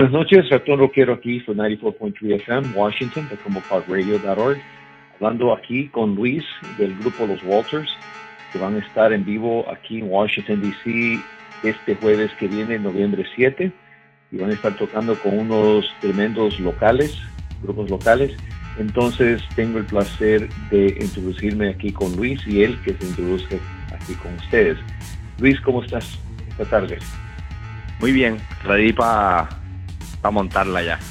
Buenas noches, Ratón Rockero aquí, for 94.3 FM, Washington, de ComoPodRadio.org. Hablando aquí con Luis del grupo Los Walters, que van a estar en vivo aquí en Washington, D.C. este jueves que viene, noviembre 7, y van a estar tocando con unos tremendos grupos locales. Entonces tengo el placer de introducirme aquí con Luis y él que se introduzca aquí con ustedes. Luis, ¿cómo estás esta tarde? Muy bien, ready para montarla ya.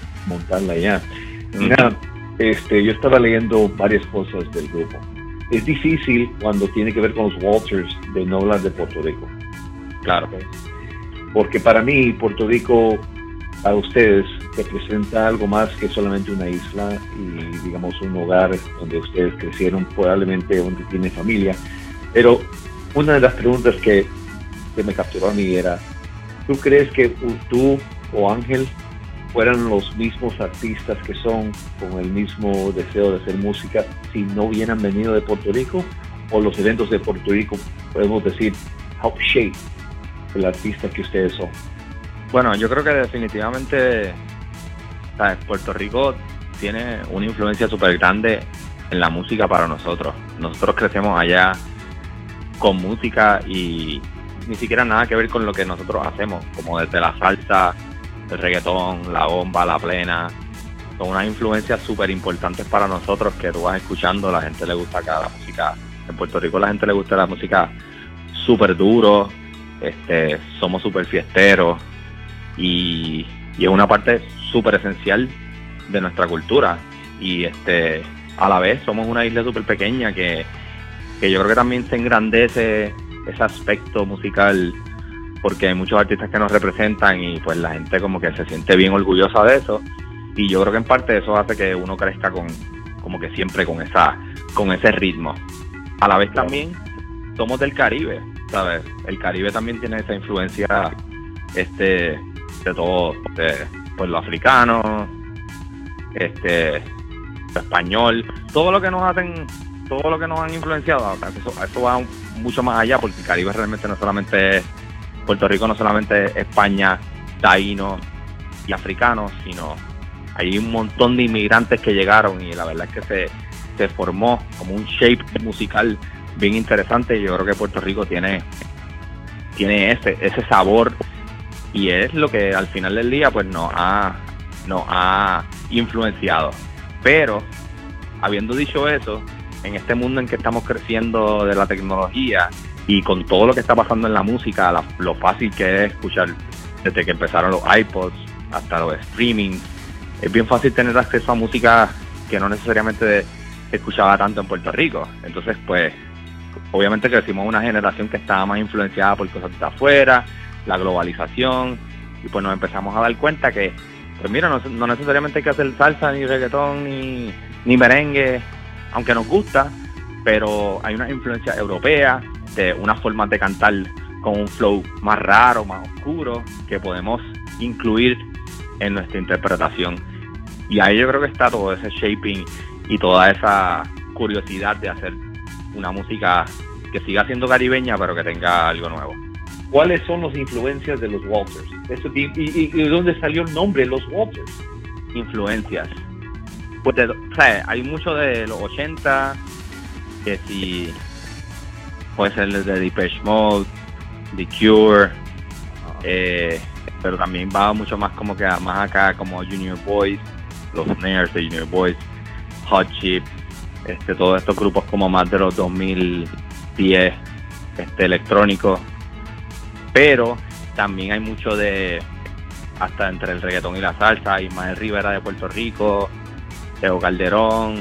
Mira, yo estaba leyendo varias cosas del grupo. Es difícil cuando tiene que ver con los Walters de no hablar de Puerto Rico. Claro. Porque para mí, Puerto Rico, a ustedes, representa algo más que solamente una isla y, digamos, un hogar donde ustedes crecieron, probablemente donde tienen familia. Pero una de las preguntas que me capturó a mí era, ¿tú crees que tú o Ángel fueran los mismos artistas que son, con el mismo deseo de hacer música, si no hubieran venido de Puerto Rico? ¿O los eventos de Puerto Rico, podemos decir, help shape el artista que ustedes son? Bueno, yo creo que definitivamente, ¿sabes? Puerto Rico tiene una influencia súper grande en la música para nosotros. Nosotros crecemos allá con música y ni siquiera nada que ver con lo que nosotros hacemos, como desde la salsa, el reggaetón, la bomba, la plena. Son unas influencias súper importantes para nosotros que tú vas escuchando. La gente le gusta acá la música. En Puerto Rico la gente le gusta la música súper duro. Somos súper fiesteros y es una parte súper esencial de nuestra cultura. Y a la vez somos una isla súper pequeña que yo creo que también se engrandece ese aspecto musical, porque hay muchos artistas que nos representan y pues la gente como que se siente bien orgullosa de eso, y yo creo que en parte eso hace que uno crezca como que siempre con ese ritmo. A la vez también somos del Caribe, ¿sabes? El Caribe también tiene esa influencia de todo, pues lo africano, lo español, todo lo que nos han influenciado. Eso va mucho más allá, porque el Caribe realmente no solamente es Puerto Rico, no solamente es España, taínos y africanos, sino hay un montón de inmigrantes que llegaron y la verdad es que se formó como un shape musical bien interesante. Yo creo que Puerto Rico tiene ese sabor, y es lo que al final del día pues nos ha influenciado. Pero habiendo dicho eso, en este mundo en que estamos creciendo de la tecnología y con todo lo que está pasando en la música, lo fácil que es escuchar, desde que empezaron los iPods hasta los streaming, es bien fácil tener acceso a música que no necesariamente se escuchaba tanto en Puerto Rico. Entonces, pues, obviamente crecimos una generación que estaba más influenciada por cosas de afuera, la globalización, y pues nos empezamos a dar cuenta que, pues mira, no necesariamente hay que hacer salsa, ni reggaetón, ni merengue, aunque nos gusta, pero hay una influencia europea, de unas formas de cantar con un flow más raro, más oscuro, que podemos incluir en nuestra interpretación. Y ahí yo creo que está todo ese shaping y toda esa curiosidad de hacer una música que siga siendo caribeña, pero que tenga algo nuevo. ¿Cuáles son las influencias de los Walters? ¿Y de dónde salió el nombre, los Walters? Influencias. Pues hay mucho de los 80, que si puede ser de Depeche Mode, The Cure, pero también va mucho más como que más acá, como Junior Boys, los Snares de Junior Boys, Hot Chip, todos estos grupos como más de los 2010, electrónicos. Pero también hay mucho de, hasta entre el reggaetón y la salsa, Ismael Rivera de Puerto Rico, Tego Calderón,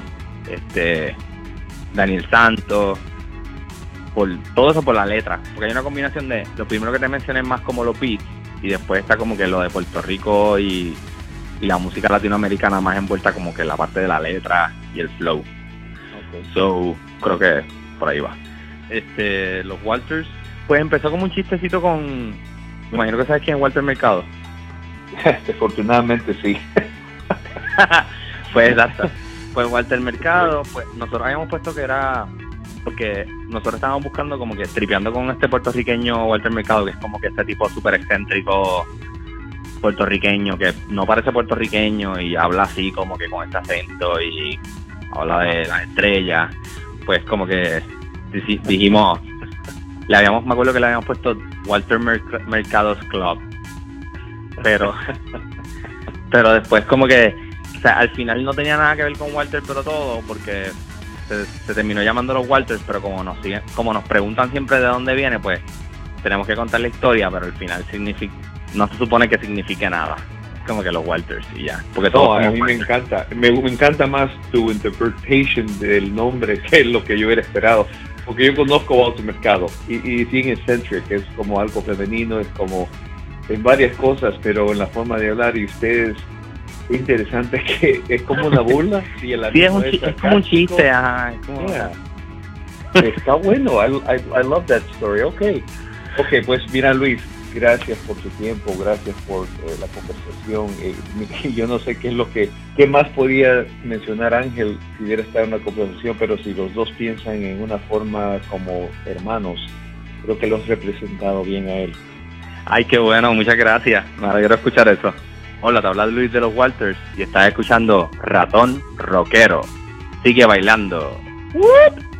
Daniel Santos, por todo eso por la letra, porque hay una combinación de, lo primero que te mencioné es más como los beats, y después está como que lo de Puerto Rico y la música latinoamericana más envuelta como que la parte de la letra y el flow. Okay. So, creo que por ahí va. Los Walters, pues empezó como un chistecito con, me imagino que sabes quién es Walter Mercado. Afortunadamente sí. Pues exacto. Pues Walter Mercado, pues nosotros habíamos puesto que era, porque nosotros estábamos buscando como que tripeando con este puertorriqueño Walter Mercado, que es como que este tipo súper excéntrico, puertorriqueño que no parece puertorriqueño y habla así como que con este acento y habla de las estrellas, pues como que dijimos, me acuerdo que le habíamos puesto Walter Mercado's Club, pero después como que, o sea, al final no tenía nada que ver con Walter, pero todo, porque se terminó llamando los Walters, pero como nos preguntan siempre de dónde viene, pues tenemos que contar la historia, pero al final no se supone que signifique nada. Es como que los Walters y ya. Porque todo a mí me encanta. Me encanta más tu interpretation del nombre que lo que yo hubiera esperado. Porque yo conozco Walter Mercado y Teen Eccentric es como algo femenino, es como en varias cosas, pero en la forma de hablar y ustedes, interesante que es como una burla. Sí, es como un chiste. Ajá, está bueno. I love that story. Okay, pues mira, Luis, gracias por tu tiempo, gracias por la conversación. Yo no sé qué más podía mencionar Ángel si hubiera estado en una conversación, pero si los dos piensan en una forma como hermanos, creo que lo has representado bien a él. Ay, qué bueno, muchas gracias. Me alegro escuchar eso. Hola, te habla Luis de los Walters y estás escuchando Ratón Rockero. Sigue bailando. ¡Whoop!